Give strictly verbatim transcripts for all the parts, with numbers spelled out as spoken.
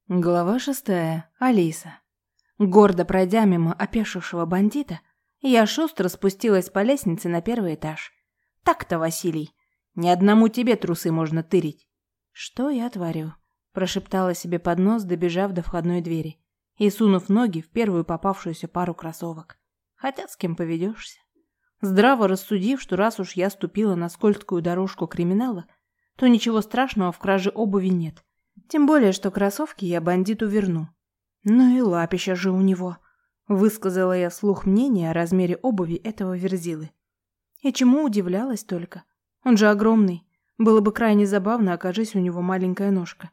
Глава шестая. Алиса. Гордо пройдя мимо опешившего бандита, я шустро спустилась по лестнице на первый этаж. Так-то, Василий, ни одному тебе трусы можно тырить. Что я творю? Прошептала себе под нос, добежав до входной двери и сунув ноги в первую попавшуюся пару кроссовок. Хотя с кем поведешься? Здраво рассудив, что раз уж я ступила на скользкую дорожку криминала, то ничего страшного в краже обуви нет. Тем более, что кроссовки я бандиту верну. Ну и лапища же у него. Высказала я вслух мнение о размере обуви этого верзилы. И чему удивлялась только. Он же огромный. Было бы крайне забавно, окажись у него маленькая ножка.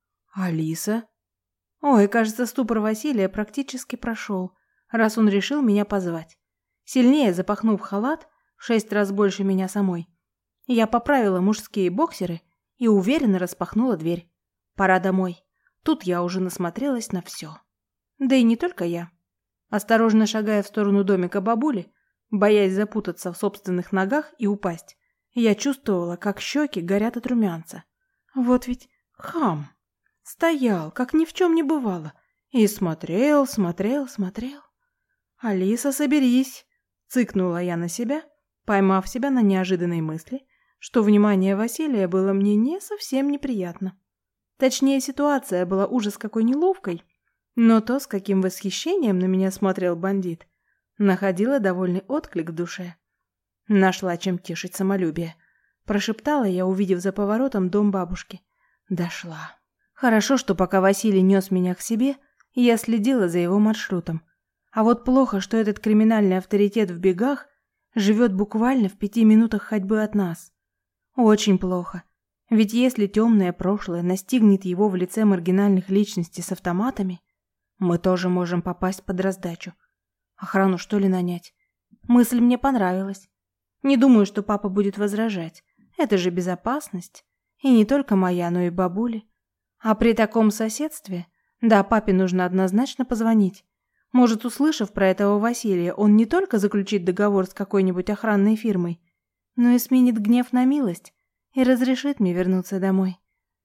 Алиса? Ой, кажется, ступор Василия практически прошел, раз он решил меня позвать. Сильнее запахнув халат, в шесть раз больше меня самой, я поправила мужские боксеры и уверенно распахнула дверь. Пора домой. Тут я уже насмотрелась на все. Да и не только я. Осторожно шагая в сторону домика бабули, боясь запутаться в собственных ногах и упасть, я чувствовала, как щеки горят от румянца. Вот ведь хам. Стоял, как ни в чем не бывало, и смотрел, смотрел, смотрел. «Алиса, соберись!» — цыкнула я на себя, поймав себя на неожиданной мысли, что внимание Василия было мне не совсем неприятно. Точнее, ситуация была ужас какой неловкой, но то, с каким восхищением на меня смотрел бандит, находило довольный отклик в душе. Нашла чем тешить самолюбие. Прошептала я, увидев за поворотом дом бабушки. Дошла. Хорошо, что пока Василий нес меня к себе, я следила за его маршрутом. А вот плохо, что этот криминальный авторитет в бегах живет буквально в пяти минутах ходьбы от нас. Очень плохо. Ведь если темное прошлое настигнет его в лице маргинальных личностей с автоматами, мы тоже можем попасть под раздачу. Охрану, что ли, нанять? Мысль мне понравилась. Не думаю, что папа будет возражать. Это же безопасность. И не только моя, но и бабули. А при таком соседстве, да, папе нужно однозначно позвонить. Может, услышав про этого Василия, он не только заключит договор с какой-нибудь охранной фирмой, но и сменит гнев на милость и разрешит мне вернуться домой.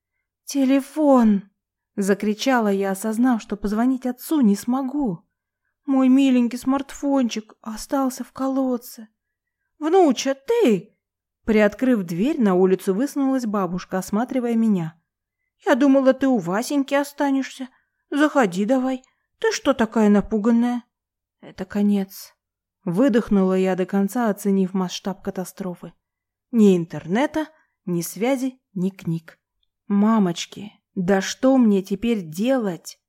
«Телефон!» — закричала я, осознав, что позвонить отцу не смогу. Мой миленький смартфончик остался в колодце. «Внуча, ты?» Приоткрыв дверь, на улицу высунулась бабушка, осматривая меня. «Я думала, ты у Васеньки останешься. Заходи давай. Ты что такая напуганная?» «Это конец». Выдохнула я до конца, оценив масштаб катастрофы. Ни интернета, ни связи, ни книг. «Мамочки, да что мне теперь делать?»